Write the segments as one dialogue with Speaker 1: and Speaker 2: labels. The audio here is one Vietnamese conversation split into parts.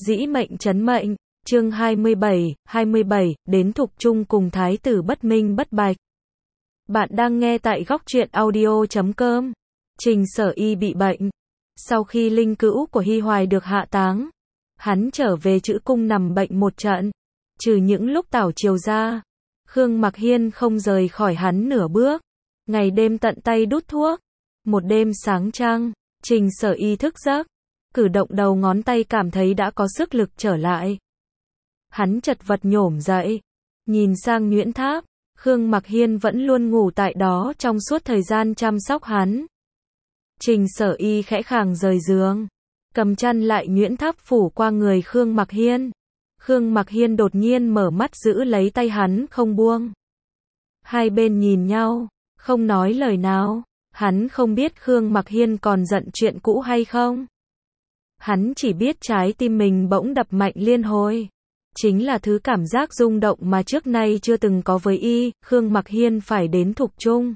Speaker 1: Dĩ mệnh trấn mệnh, chương 27, đến thục chung cùng thái tử bất minh bất bạch. Bạn đang nghe tại góc truyện audio.com. Trình Sở Y bị bệnh. Sau khi linh cữu của Hy Hoài được hạ táng, hắn trở về Trữ Cung nằm bệnh một trận. Trừ những lúc tảo triều ra, Khương Mặc Hiên không rời khỏi hắn nửa bước. Ngày đêm tận tay đút thuốc. Một đêm sáng trăng, Trình Sở Y thức giấc, cử động đầu ngón tay cảm thấy đã có sức lực trở lại. Hắn chật vật nhổm dậy, nhìn sang Nhuyễn Tháp, Khương Mặc Hiên vẫn luôn ngủ tại đó trong suốt thời gian chăm sóc hắn. Trình Sở Y khẽ khàng rời giường, cầm chăn lại Nhuyễn Tháp phủ qua người Khương Mặc Hiên. Khương Mặc Hiên đột nhiên mở mắt giữ lấy tay hắn không buông. Hai bên nhìn nhau, không nói lời nào. Hắn không biết Khương Mặc Hiên còn giận chuyện cũ hay không. Hắn chỉ biết trái tim mình bỗng đập mạnh liên hồi. Chính là thứ cảm giác rung động mà trước nay chưa từng có với y. Khương Mặc Hiên phải đến thục chung.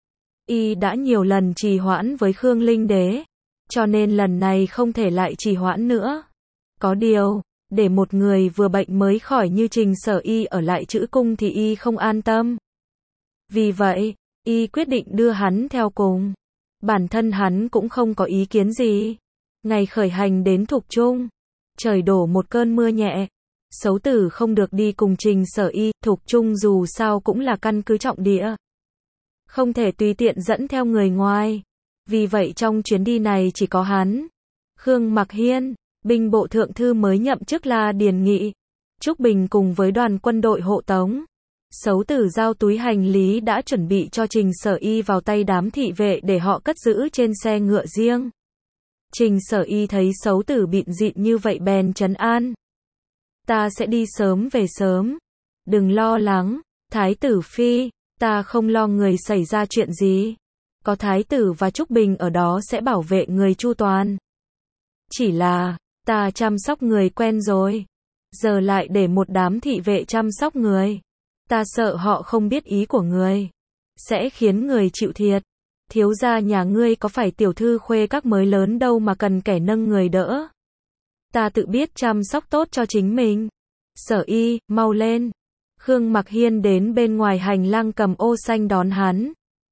Speaker 1: Y đã nhiều lần trì hoãn với Khương Linh Đế, cho nên lần này không thể lại trì hoãn nữa. Có điều, để một người vừa bệnh mới khỏi như Trình Sở Y ở lại Trữ Cung thì y không an tâm. Vì vậy, y quyết định đưa hắn theo cùng. Bản thân hắn cũng không có ý kiến gì. Ngày khởi hành đến thục chung, trời đổ một cơn mưa nhẹ. Sấu Tử không được đi cùng Trình Sở Y. Thục chung dù sao cũng là căn cứ trọng địa, không thể tùy tiện dẫn theo người ngoài. Vì vậy trong chuyến đi này chỉ có hắn, Khương Mặc Hiên, binh bộ thượng thư mới nhậm chức La Điền Nghị, Trúc Bình cùng với đoàn quân đội hộ tống. Sấu Tử giao túi hành lý đã chuẩn bị cho Trình Sở Y vào tay đám thị vệ để họ cất giữ trên xe ngựa riêng. Trình Sở Y thấy Sấu Tử bịn rịn như vậy bèn trấn an. Ta sẽ đi sớm về sớm. Đừng lo lắng, Thái tử Phi, ta không lo người xảy ra chuyện gì. Có Thái tử và Trúc Bình ở đó sẽ bảo vệ người chu toàn. Chỉ là, ta chăm sóc người quen rồi. Giờ lại để một đám thị vệ chăm sóc người. Ta sợ họ không biết ý của người, sẽ khiến người chịu thiệt. Thiếu gia nhà ngươi có phải tiểu thư khuê các mới lớn đâu mà cần kẻ nâng người đỡ. Ta tự biết chăm sóc tốt cho chính mình. Sở Y, mau lên. Khương Mặc Hiên đến bên ngoài hành lang cầm ô xanh đón hắn.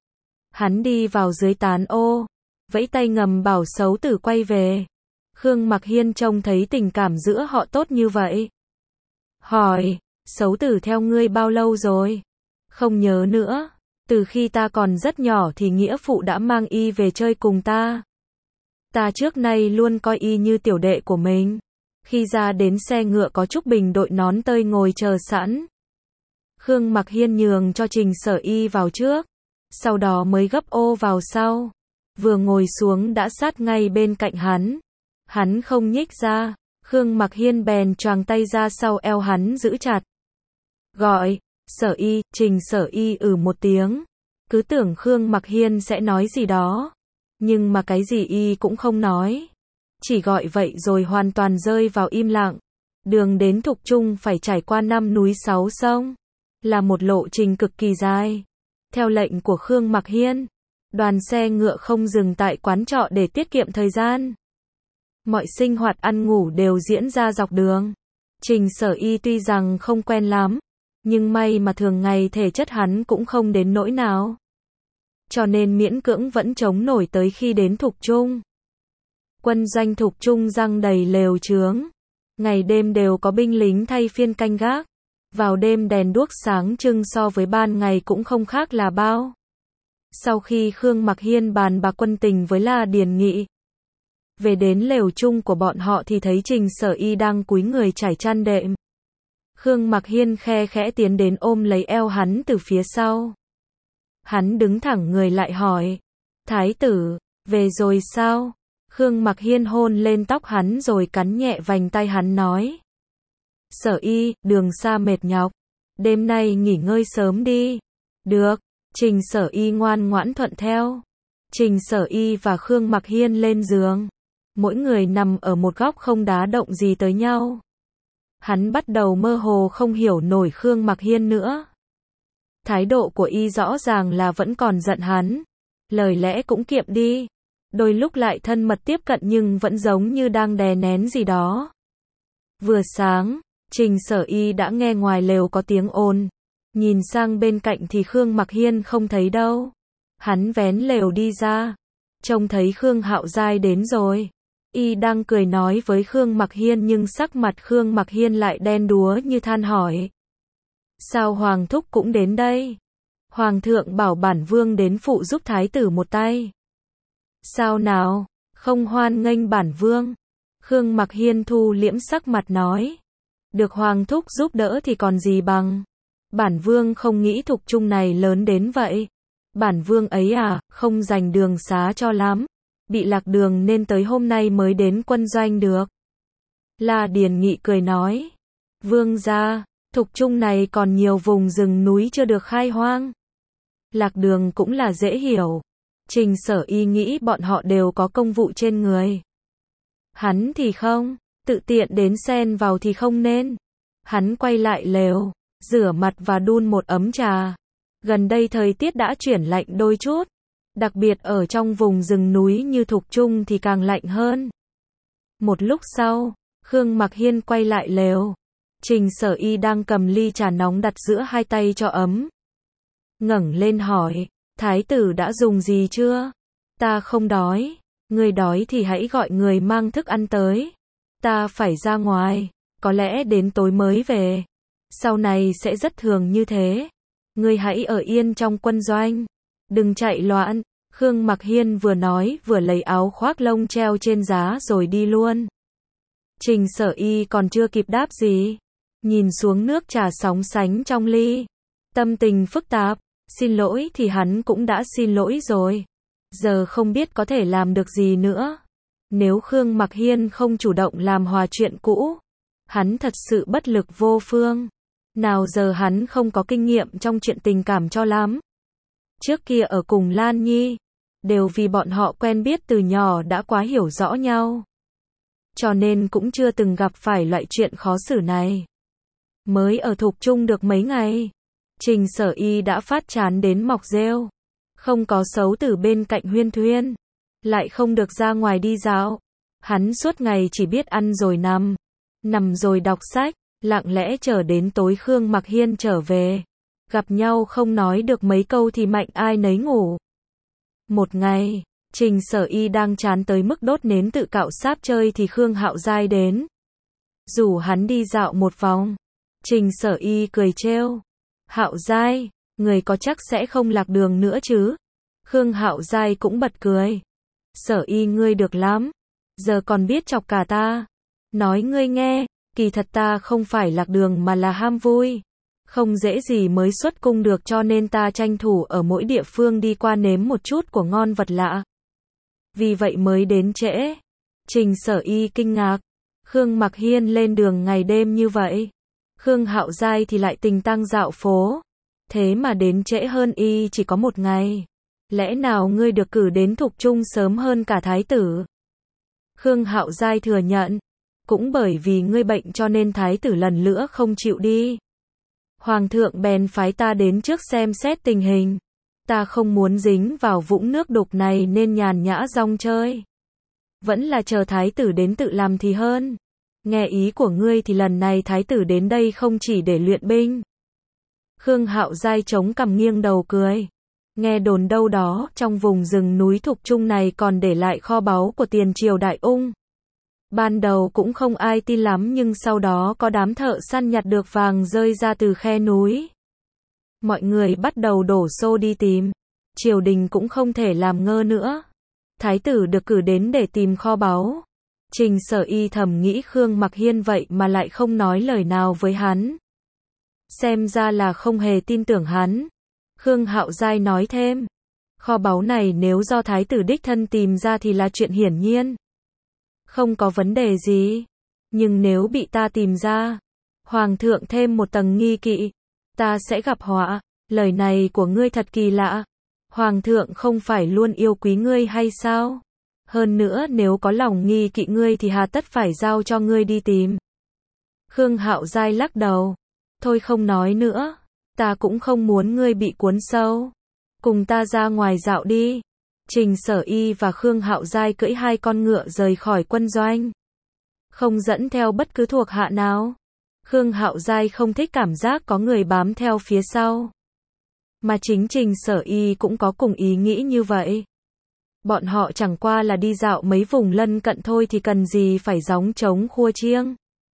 Speaker 1: Hắn đi vào dưới tán ô, vẫy tay ngầm bảo Sấu Tử quay về. Khương Mặc Hiên trông thấy tình cảm giữa họ tốt như vậy, hỏi, Sấu Tử theo ngươi bao lâu rồi? Không nhớ nữa. Từ khi ta còn rất nhỏ thì nghĩa phụ đã mang y về chơi cùng ta. Ta trước nay luôn coi y như tiểu đệ của mình. Khi ra đến xe ngựa có Trúc Bình đội nón tơi ngồi chờ sẵn. Khương Mặc Hiên nhường cho Trình Sở Y vào trước, sau đó mới gấp ô vào sau. Vừa ngồi xuống đã sát ngay bên cạnh hắn. Hắn không nhích ra, Khương Mặc Hiên bèn choàng tay ra sau eo hắn giữ chặt. Gọi, Sở Y, Trình Sở Y một tiếng. Cứ tưởng Khương Mặc Hiên sẽ nói gì đó. Nhưng mà cái gì y cũng không nói. Chỉ gọi vậy rồi hoàn toàn rơi vào im lặng. Đường đến thục chung phải trải qua 5 núi 6 sông. Là một lộ trình cực kỳ dài. Theo lệnh của Khương Mặc Hiên, đoàn xe ngựa không dừng tại quán trọ để tiết kiệm thời gian. Mọi sinh hoạt ăn ngủ đều diễn ra dọc đường. Trình Sở Y tuy rằng không quen lắm, nhưng may mà thường ngày thể chất hắn cũng không đến nỗi nào. Cho nên miễn cưỡng vẫn chống nổi tới khi đến thục chung. Quân doanh thục chung giăng đầy lều chướng. Ngày đêm đều có binh lính thay phiên canh gác. Vào đêm đèn đuốc sáng trưng so với ban ngày cũng không khác là bao. Sau khi Khương Mặc Hiên bàn bạc quân tình với La Điền Nghị, về đến lều chung của bọn họ thì thấy Trình Sở Y đang cúi người trải chăn đệm. Khương Mặc Hiên khe khẽ tiến đến ôm lấy eo hắn từ phía sau. Hắn đứng thẳng người lại hỏi, Thái tử, về rồi sao? Khương Mặc Hiên hôn lên tóc hắn rồi cắn nhẹ vành tai hắn nói, Sở Y, đường xa mệt nhọc, đêm nay nghỉ ngơi sớm đi. Được. Trình Sở Y ngoan ngoãn thuận theo. Trình Sở Y và Khương Mặc Hiên lên giường, mỗi người nằm ở một góc không đá động gì tới nhau. Hắn bắt đầu mơ hồ không hiểu nổi Khương Mặc Hiên nữa. Thái độ của y rõ ràng là vẫn còn giận hắn. Lời lẽ cũng kiệm đi. Đôi lúc lại thân mật tiếp cận nhưng vẫn giống như đang đè nén gì đó. Vừa sáng, Trình Sở Y đã nghe ngoài lều có tiếng ồn. Nhìn sang bên cạnh thì Khương Mặc Hiên không thấy đâu. Hắn vén lều đi ra, trông thấy Khương Hạo Giai đến rồi. Y đang cười nói với Khương Mặc Hiên nhưng sắc mặt Khương Mặc Hiên lại đen đúa như than hỏi. Sao Hoàng thúc cũng đến đây? Hoàng thượng bảo bản vương đến phụ giúp thái tử một tay. Sao nào, không hoan nghênh bản vương? Khương Mặc Hiên thu liễm sắc mặt nói. Được Hoàng thúc giúp đỡ thì còn gì bằng. Bản vương không nghĩ Thục Trung này lớn đến vậy. Bản vương ấy không dành đường xá cho lắm. Bị lạc đường nên tới hôm nay mới đến quân doanh được. La Điền Nghị cười nói. Vương gia, Thục Trung này còn nhiều vùng rừng núi chưa được khai hoang. Lạc đường cũng là dễ hiểu. Trình Sở Y nghĩ bọn họ đều có công vụ trên người. Hắn thì không, tự tiện đến xen vào thì không nên. Hắn quay lại lều, rửa mặt và đun một ấm trà. Gần đây thời tiết đã chuyển lạnh đôi chút. Đặc biệt ở trong vùng rừng núi như Thục Trung thì càng lạnh hơn. Một lúc sau, Khương Mặc Hiên quay lại lều. Trình Sở Y đang cầm ly trà nóng đặt giữa hai tay cho ấm. Ngẩng lên hỏi, thái tử đã dùng gì chưa? Ta không đói. Người đói thì hãy gọi người mang thức ăn tới. Ta phải ra ngoài, có lẽ đến tối mới về. Sau này sẽ rất thường như thế. Người hãy ở yên trong quân doanh. Đừng chạy loạn. Khương Mặc Hiên vừa nói vừa lấy áo khoác lông treo trên giá rồi đi luôn. Trình Sở Y còn chưa kịp đáp gì. Nhìn xuống nước trà sóng sánh trong ly. Tâm tình phức tạp. Xin lỗi thì hắn cũng đã xin lỗi rồi. Giờ không biết có thể làm được gì nữa. Nếu Khương Mặc Hiên không chủ động làm hòa chuyện cũ, hắn thật sự bất lực vô phương. Nào giờ hắn không có kinh nghiệm trong chuyện tình cảm cho lắm. Trước kia ở cùng Lan Nhi, đều vì bọn họ quen biết từ nhỏ đã quá hiểu rõ nhau. Cho nên cũng chưa từng gặp phải loại chuyện khó xử này. Mới ở Thục Trung được mấy ngày, Trình Sở Y đã phát chán đến mọc rêu. Không có xấu từ bên cạnh Huyên Thuyên, lại không được ra ngoài đi dạo. Hắn suốt ngày chỉ biết ăn rồi nằm rồi đọc sách, lặng lẽ chờ đến tối Khương Mặc Hiên trở về. Gặp nhau không nói được mấy câu thì mạnh ai nấy ngủ. Một ngày, Trình Sở Y đang chán tới mức đốt nến tự cạo sáp chơi thì Khương Hạo Giai đến. Rủ hắn đi dạo một vòng. Trình Sở Y cười trêu. Hạo Giai, người có chắc sẽ không lạc đường nữa chứ? Khương Hạo Giai cũng bật cười. Sở Y ngươi được lắm. Giờ còn biết chọc cả ta. Nói ngươi nghe, kỳ thật ta không phải lạc đường mà là ham vui. Không dễ gì mới xuất cung được cho nên ta tranh thủ ở mỗi địa phương đi qua nếm một chút của ngon vật lạ. Vì vậy mới đến trễ. Trình Sở Y kinh ngạc. Khương Mặc Hiên lên đường ngày đêm như vậy. Khương Hạo Giai thì lại tình tăng dạo phố. Thế mà đến trễ hơn y chỉ có một ngày. Lẽ nào ngươi được cử đến Thục Trung sớm hơn cả thái tử? Khương Hạo Giai thừa nhận. Cũng bởi vì ngươi bệnh cho nên thái tử lần nữa không chịu đi. Hoàng thượng bèn phái ta đến trước xem xét tình hình. Ta không muốn dính vào vũng nước đục này nên nhàn nhã rong chơi. Vẫn là chờ thái tử đến tự làm thì hơn. Nghe ý của ngươi thì lần này thái tử đến đây không chỉ để luyện binh. Khương Hạo Giai chống cằm nghiêng đầu cười. Nghe đồn đâu đó trong vùng rừng núi Thục Trung này còn để lại kho báu của tiền triều Đại Ung. Ban đầu cũng không ai tin lắm nhưng sau đó có đám thợ săn nhặt được vàng rơi ra từ khe núi. Mọi người bắt đầu đổ xô đi tìm. Triều đình cũng không thể làm ngơ nữa. Thái tử được cử đến để tìm kho báu. Trình Sở Y thầm nghĩ Khương Mặc Hiên vậy mà lại không nói lời nào với hắn. Xem ra là không hề tin tưởng hắn. Khương Hạo Giai nói thêm. Kho báu này nếu do thái tử đích thân tìm ra thì là chuyện hiển nhiên. Không có vấn đề gì. Nhưng nếu bị ta tìm ra, Hoàng thượng thêm một tầng nghi kỵ, ta sẽ gặp họa. Lời này của ngươi thật kỳ lạ. Hoàng thượng không phải luôn yêu quý ngươi hay sao? Hơn nữa nếu có lòng nghi kỵ ngươi thì hà tất phải giao cho ngươi đi tìm. Khương Hạo Giai lắc đầu. Thôi không nói nữa. Ta cũng không muốn ngươi bị cuốn sâu. Cùng ta ra ngoài dạo đi. Trình Sở Y và Khương Hạo Giai cưỡi hai con ngựa rời khỏi quân doanh. không dẫn theo bất cứ thuộc hạ nào. Khương Hạo Giai không thích cảm giác có người bám theo phía sau. Mà chính Trình Sở Y cũng có cùng ý nghĩ như vậy. Bọn họ chẳng qua là đi dạo mấy vùng lân cận thôi thì cần gì phải gióng trống khua chiêng.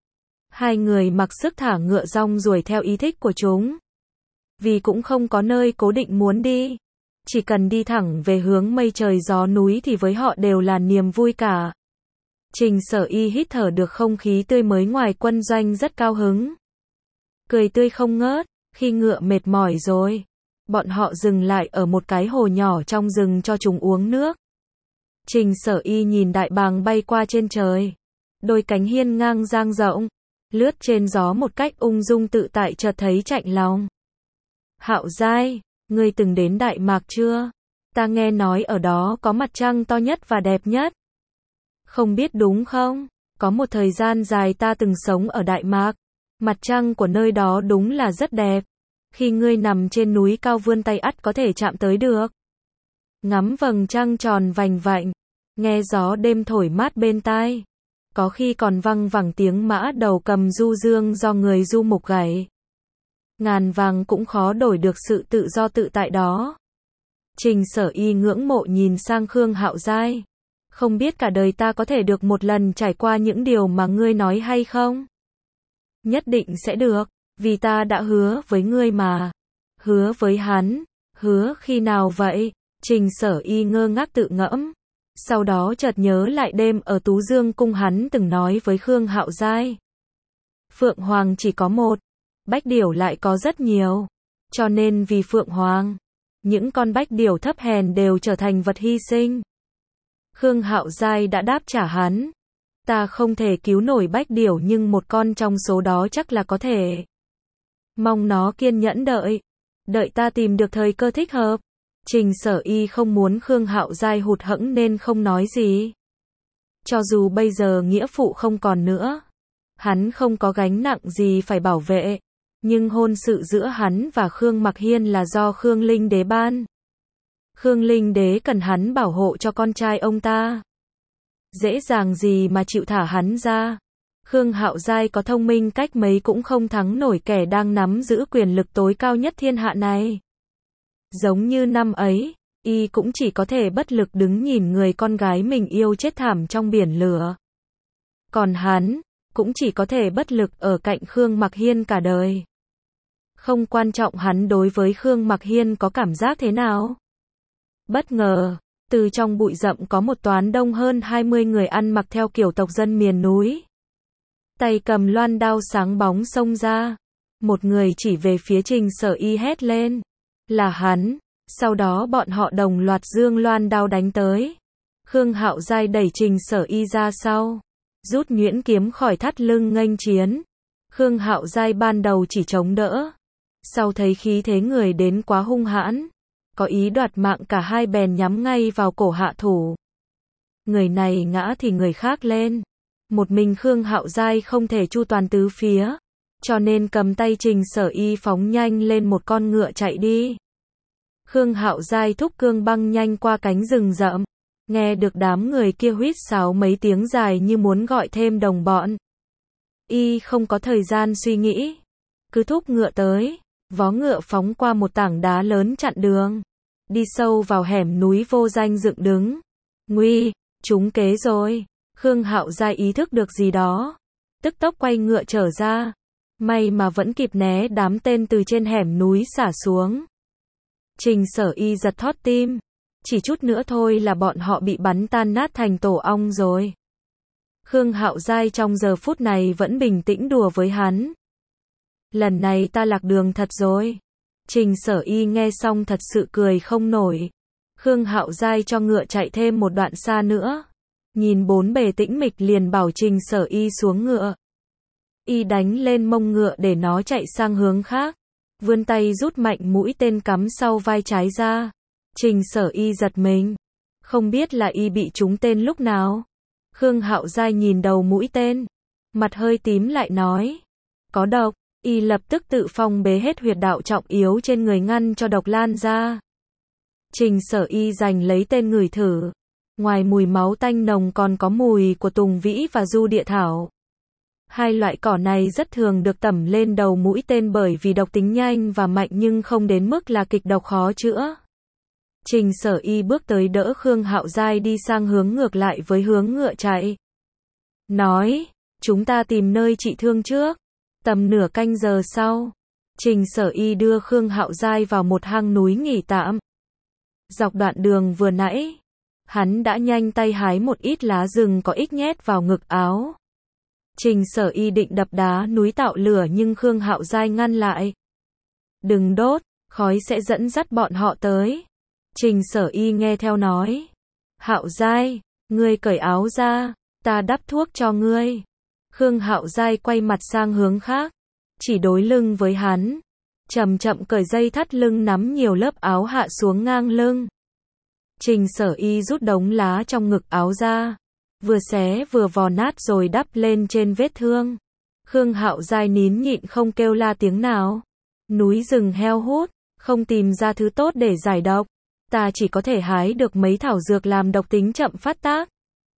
Speaker 1: Hai người mặc sức thả ngựa rong ruổi theo ý thích của chúng. Vì cũng không có nơi cố định muốn đi. Chỉ cần đi thẳng về hướng mây trời gió núi thì với họ đều là niềm vui cả. Trình Sở Y hít thở được không khí tươi mới ngoài quân doanh rất cao hứng. Cười tươi không ngớt, khi ngựa mệt mỏi rồi. Bọn họ dừng lại ở một cái hồ nhỏ trong rừng cho chúng uống nước. Trình Sở Y nhìn đại bàng bay qua trên trời. Đôi cánh hiên ngang dang rộng, lướt trên gió một cách ung dung tự tại chợt thấy chạnh lòng. Hạo Giai, ngươi từng đến Đại Mạc chưa? Ta nghe nói ở đó có mặt trăng to nhất và đẹp nhất. Không biết đúng không? Có một thời gian dài ta từng sống ở Đại Mạc. Mặt trăng của nơi đó đúng là rất đẹp. Khi ngươi nằm trên núi cao vươn tay ắt có thể chạm tới được. Ngắm vầng trăng tròn vành vạnh, nghe gió đêm thổi mát bên tai. Có khi còn văng vẳng tiếng mã đầu cầm du dương do người du mục gảy. Ngàn vàng cũng khó đổi được sự tự do tự tại đó. Trình Sở Y ngưỡng mộ nhìn sang Khương Hạo Giai. Không biết cả đời ta có thể được một lần trải qua những điều mà ngươi nói hay không? Nhất định sẽ được, vì ta đã hứa với ngươi mà. Hứa với hắn, hứa khi nào vậy? Trình Sở Y ngơ ngác tự ngẫm. Sau đó chợt nhớ lại đêm ở Tú Dương cung hắn từng nói với Khương Hạo Giai. Phượng Hoàng chỉ có một, bách điểu lại có rất nhiều. Cho nên vì Phượng Hoàng, những con bách điểu thấp hèn đều trở thành vật hy sinh. Khương Hạo Giai đã đáp trả hắn. Ta không thể cứu nổi bách điểu nhưng một con trong số đó chắc là có thể. Mong nó kiên nhẫn đợi. Đợi ta tìm được thời cơ thích hợp. Trình Sở Y không muốn Khương Hạo Giai hụt hẫng nên không nói gì. Cho dù bây giờ nghĩa phụ không còn nữa. Hắn không có gánh nặng gì phải bảo vệ. Nhưng hôn sự giữa hắn và Khương Mặc Hiên là do Khương Linh Đế ban. Khương Linh Đế cần hắn bảo hộ cho con trai ông ta. Dễ dàng gì mà chịu thả hắn ra. Khương Hạo Giai có thông minh cách mấy cũng không thắng nổi kẻ đang nắm giữ quyền lực tối cao nhất thiên hạ này. Giống như năm ấy, y cũng chỉ có thể bất lực đứng nhìn người con gái mình yêu chết thảm trong biển lửa. Còn hắn, cũng chỉ có thể bất lực ở cạnh Khương Mặc Hiên cả đời. Không quan trọng hắn đối với Khương Mặc Hiên có cảm giác thế nào. Bất ngờ, từ trong bụi rậm có một toán đông hơn 20 người ăn mặc theo kiểu tộc dân miền núi. Tay cầm loan đao sáng bóng xông ra. Một người chỉ về phía Trình Sở Y hét lên. Là hắn. Sau đó bọn họ đồng loạt giương loan đao đánh tới. Khương Hạo Giai đẩy Trình Sở Y ra sau. Rút nhuyễn kiếm khỏi thắt lưng nghênh chiến. Khương Hạo Giai ban đầu chỉ chống đỡ. Sau thấy khí thế người đến quá hung hãn. Có ý đoạt mạng cả hai bèn nhắm ngay vào cổ hạ thủ. Người này ngã thì người khác lên. Một mình Khương Hạo Giai không thể chu toàn tứ phía. Cho nên cầm tay Trình Sở Y phóng nhanh lên một con ngựa chạy đi. Khương Hạo Giai thúc cương băng nhanh qua cánh rừng rậm. Nghe được đám người kia huýt sáo mấy tiếng dài như muốn gọi thêm đồng bọn. Y không có thời gian suy nghĩ. Cứ thúc ngựa tới. Vó ngựa phóng qua một tảng đá lớn chặn đường. Đi sâu vào hẻm núi vô danh dựng đứng. Nguy, trúng kế rồi. Khương Hạo Giai ý thức được gì đó. Tức tốc quay ngựa trở ra. May mà vẫn kịp né đám tên từ trên hẻm núi xả xuống. Trình Sở Y giật thót tim. Chỉ chút nữa thôi là bọn họ bị bắn tan nát thành tổ ong rồi. Khương Hạo Giai trong giờ phút này vẫn bình tĩnh đùa với hắn. Lần này ta lạc đường thật rồi. Trình Sở Y nghe xong thật sự cười không nổi. Khương Hạo Giai cho ngựa chạy thêm một đoạn xa nữa. Nhìn bốn bề tĩnh mịch liền bảo Trình Sở Y xuống ngựa. Y đánh lên mông ngựa để nó chạy sang hướng khác. Vươn tay rút mạnh mũi tên cắm sau vai trái ra. Trình Sở Y giật mình. Không biết là y bị trúng tên lúc nào. Khương Hạo Giai nhìn đầu mũi tên. Mặt hơi tím lại nói. Có độc. Y lập tức tự phong bế hết huyệt đạo trọng yếu trên người ngăn cho độc lan ra. Trình Sở Y giành lấy tên ngửi thử. Ngoài mùi máu tanh nồng còn có mùi của tùng vĩ và du địa thảo. Hai loại cỏ này rất thường được tẩm lên đầu mũi tên bởi vì độc tính nhanh và mạnh nhưng không đến mức là kịch độc khó chữa. Trình Sở Y bước tới đỡ Khương Hạo Giai đi sang hướng ngược lại với hướng ngựa chạy. Nói, chúng ta tìm nơi trị thương trước. Tầm nửa canh giờ sau, Trình Sở Y đưa Khương Hạo Giai vào một hang núi nghỉ tạm. Dọc đoạn đường vừa nãy, hắn đã nhanh tay hái một ít lá rừng có ích nhét vào ngực áo. Trình Sở Y định đập đá núi tạo lửa nhưng Khương Hạo Giai ngăn lại. Đừng đốt, khói sẽ dẫn dắt bọn họ tới. Trình Sở Y nghe theo nói. Hạo Giai, ngươi cởi áo ra, ta đắp thuốc cho ngươi. Khương Hạo Giai quay mặt sang hướng khác, chỉ đối lưng với hắn. Chậm chậm cởi dây thắt lưng nắm nhiều lớp áo hạ xuống ngang lưng. Trình Sở Y rút đống lá trong ngực áo ra, vừa xé vừa vò nát rồi đắp lên trên vết thương. Khương Hạo Giai nín nhịn không kêu la tiếng nào. Núi rừng heo hút, không tìm ra thứ tốt để giải độc. Ta chỉ có thể hái được mấy thảo dược làm độc tính chậm phát tác.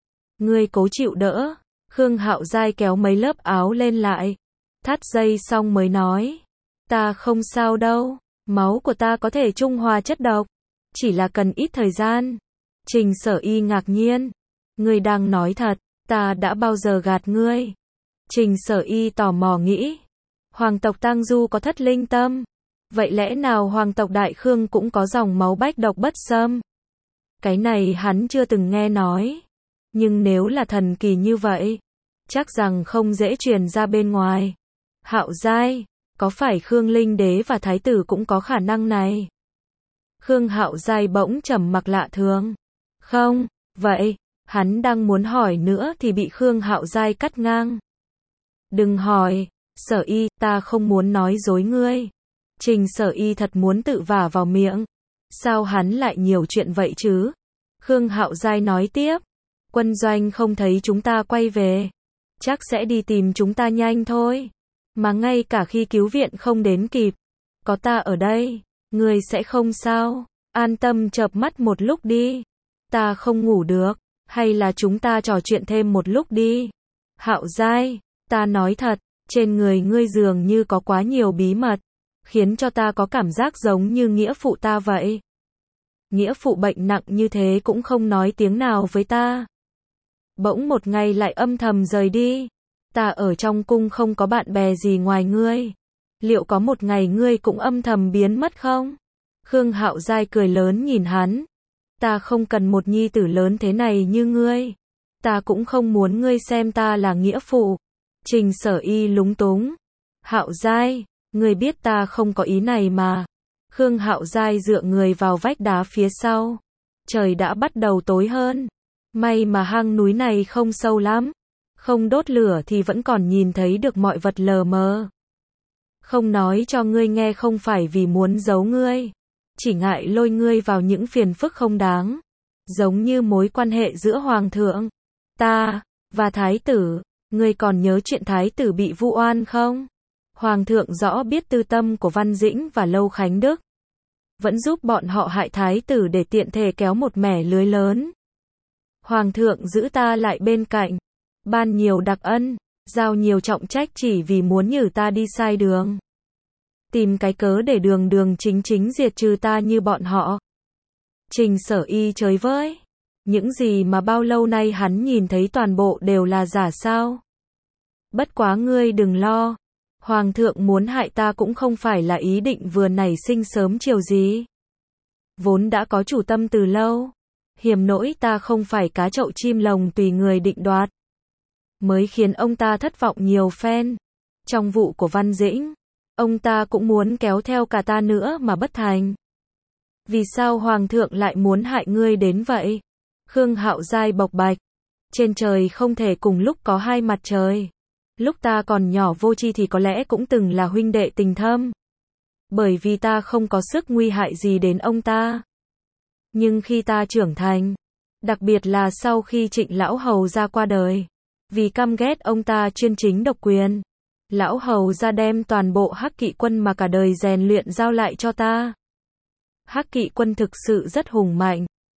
Speaker 1: Ngươi cố chịu đỡ. Khương Hạo Giai kéo mấy lớp áo lên lại, thắt dây xong mới nói. Ta không sao đâu, máu của ta có thể trung hòa chất độc, chỉ là cần ít thời gian. Trình Sở Y ngạc nhiên. Ngươi đang nói thật, ta đã bao giờ gạt ngươi? Trình Sở Y tò mò nghĩ. Hoàng tộc Tang Du có thất linh tâm. Vậy lẽ nào hoàng tộc Đại Khương cũng có dòng máu bách độc bất xâm? Cái này hắn chưa từng nghe nói. Nhưng nếu là thần kỳ như vậy, chắc rằng không dễ truyền ra bên ngoài. Hạo Giai, có phải Khương Linh Đế và Thái tử cũng có khả năng này? Khương Hạo Giai bỗng trầm mặc lạ thường. Không, vậy, hắn đang muốn hỏi nữa thì bị Khương Hạo Giai cắt ngang. Đừng hỏi, Sở Y, ta không muốn nói dối ngươi. Trình Sở Y thật muốn tự vả vào miệng. Sao hắn lại nhiều chuyện vậy chứ? Khương Hạo Giai nói tiếp. Quân doanh không thấy chúng ta quay về, chắc sẽ đi tìm chúng ta nhanh thôi. Mà ngay cả khi cứu viện không đến kịp, có ta ở đây, ngươi sẽ không sao. An tâm chợp mắt một lúc đi. Ta không ngủ được, hay là chúng ta trò chuyện thêm một lúc đi. Hạo Giai, ta nói thật, trên người ngươi dường như có quá nhiều bí mật, khiến cho ta có cảm giác giống như nghĩa phụ ta vậy. Nghĩa phụ bệnh nặng như thế cũng không nói tiếng nào với ta. Bỗng một ngày lại âm thầm rời đi. Ta ở trong cung không có bạn bè gì ngoài ngươi. Liệu có một ngày ngươi cũng âm thầm biến mất không? Khương Hạo Giai cười lớn nhìn hắn. Ta không cần một nhi tử lớn thế này như ngươi. Ta cũng không muốn ngươi xem ta là nghĩa phụ. Trình Sở Y lúng túng. Hạo Giai, ngươi biết ta không có ý này mà. Khương Hạo Giai dựa người vào vách đá phía sau. Trời đã bắt đầu tối hơn. May mà hang núi này không sâu lắm. Không đốt lửa thì vẫn còn nhìn thấy được mọi vật lờ mờ. Không nói cho ngươi nghe không phải vì muốn giấu ngươi. Chỉ ngại lôi ngươi vào những phiền phức không đáng. Giống như mối quan hệ giữa Hoàng thượng, ta, và Thái tử. Ngươi còn nhớ chuyện Thái tử bị vu oan không? Hoàng thượng rõ biết tư tâm của Văn Dĩnh và Lâu Khánh Đức. Vẫn giúp bọn họ hại Thái tử để tiện thể kéo một mẻ lưới lớn. Hoàng thượng giữ ta lại bên cạnh, ban nhiều đặc ân, giao nhiều trọng trách chỉ vì muốn nhử ta đi sai đường. Tìm cái cớ để đường chính diệt trừ ta như bọn họ. Trình Sở Y chới với. Những gì mà bao lâu nay hắn nhìn thấy toàn bộ đều là giả sao? Bất quá ngươi đừng lo. Hoàng thượng muốn hại ta cũng không phải là ý định vừa nảy sinh sớm chiều gì. Vốn đã có chủ tâm từ lâu. Hiểm nỗi ta không phải cá chậu chim lồng tùy người định đoạt. Mới khiến ông ta thất vọng nhiều phen. Trong vụ của Văn Dĩnh, ông ta cũng muốn kéo theo cả ta nữa mà bất thành. Vì sao Hoàng thượng lại muốn hại ngươi đến vậy? Khương Hạo Giai bộc bạch. Trên trời không thể cùng lúc có hai mặt trời. Lúc ta còn nhỏ vô tri thì có lẽ cũng từng là huynh đệ tình thâm. Bởi vì ta không có sức nguy hại gì đến ông ta. Nhưng khi ta trưởng thành, đặc biệt là sau khi Trịnh Lão Hầu ra qua đời, vì căm ghét ông ta chuyên chính độc quyền, Lão Hầu ra đem toàn bộ Hắc Kỵ quân mà cả đời rèn luyện giao lại cho ta. Hắc Kỵ quân thực sự rất hùng mạnh,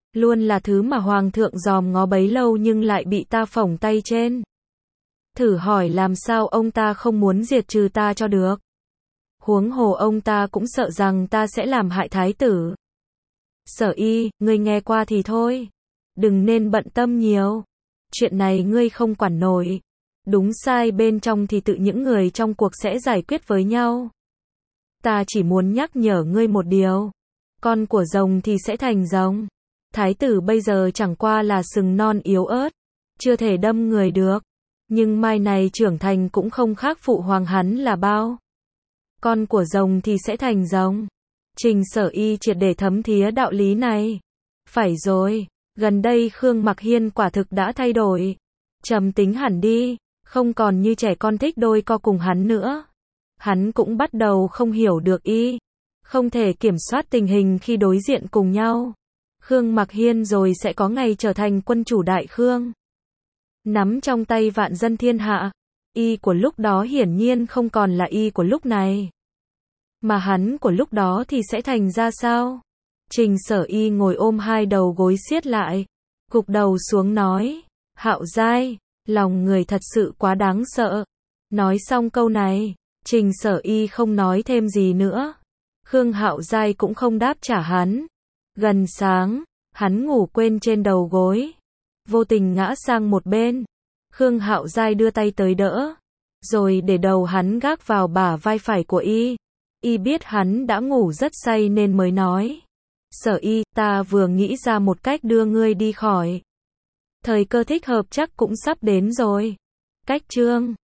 Speaker 1: Luôn là thứ mà hoàng thượng dòm ngó bấy lâu nhưng lại bị ta phỏng tay trên. Thử hỏi làm sao ông ta không muốn diệt trừ ta cho được. Huống hồ ông ta cũng sợ rằng ta sẽ làm hại thái tử. Sở Y, ngươi nghe qua thì thôi. Đừng nên bận tâm nhiều. Chuyện này ngươi không quản nổi. Đúng sai bên trong thì tự những người trong cuộc sẽ giải quyết với nhau. Ta chỉ muốn nhắc nhở ngươi một điều. Con của rồng thì sẽ thành rồng. Thái tử bây giờ chẳng qua là sừng non yếu ớt. Chưa thể đâm người được. Nhưng mai này trưởng thành cũng không khác phụ hoàng hắn là bao. Con của rồng thì sẽ thành rồng. Trình Sở Y triệt để thấm thía đạo lý này. Phải rồi, gần đây Khương Mặc Hiên quả thực đã thay đổi. Trầm tính hẳn đi, không còn như trẻ con thích đôi co cùng hắn nữa. Hắn cũng bắt đầu không hiểu được Y. Không thể kiểm soát tình hình khi đối diện cùng nhau. Khương Mặc Hiên rồi sẽ có ngày trở thành quân chủ đại Khương. Nắm trong tay vạn dân thiên hạ. Y của lúc đó hiển nhiên không còn là Y của lúc này. Mà hắn của lúc đó thì sẽ thành ra sao? Trình Sở Y ngồi ôm hai đầu gối siết lại. Gục đầu xuống nói. Hạo Giai, lòng người thật sự quá đáng sợ. Nói xong câu này, Trình Sở Y không nói thêm gì nữa. Khương Hạo Giai cũng không đáp trả hắn. Gần sáng, hắn ngủ quên trên đầu gối. Vô tình ngã sang một bên. Khương Hạo Giai đưa tay tới đỡ. Rồi để đầu hắn gác vào bả vai phải của Y. Y biết hắn đã ngủ rất say nên mới nói. Sở Y, ta vừa nghĩ ra một cách đưa ngươi đi khỏi. Thời cơ thích hợp chắc cũng sắp đến rồi. Cách chương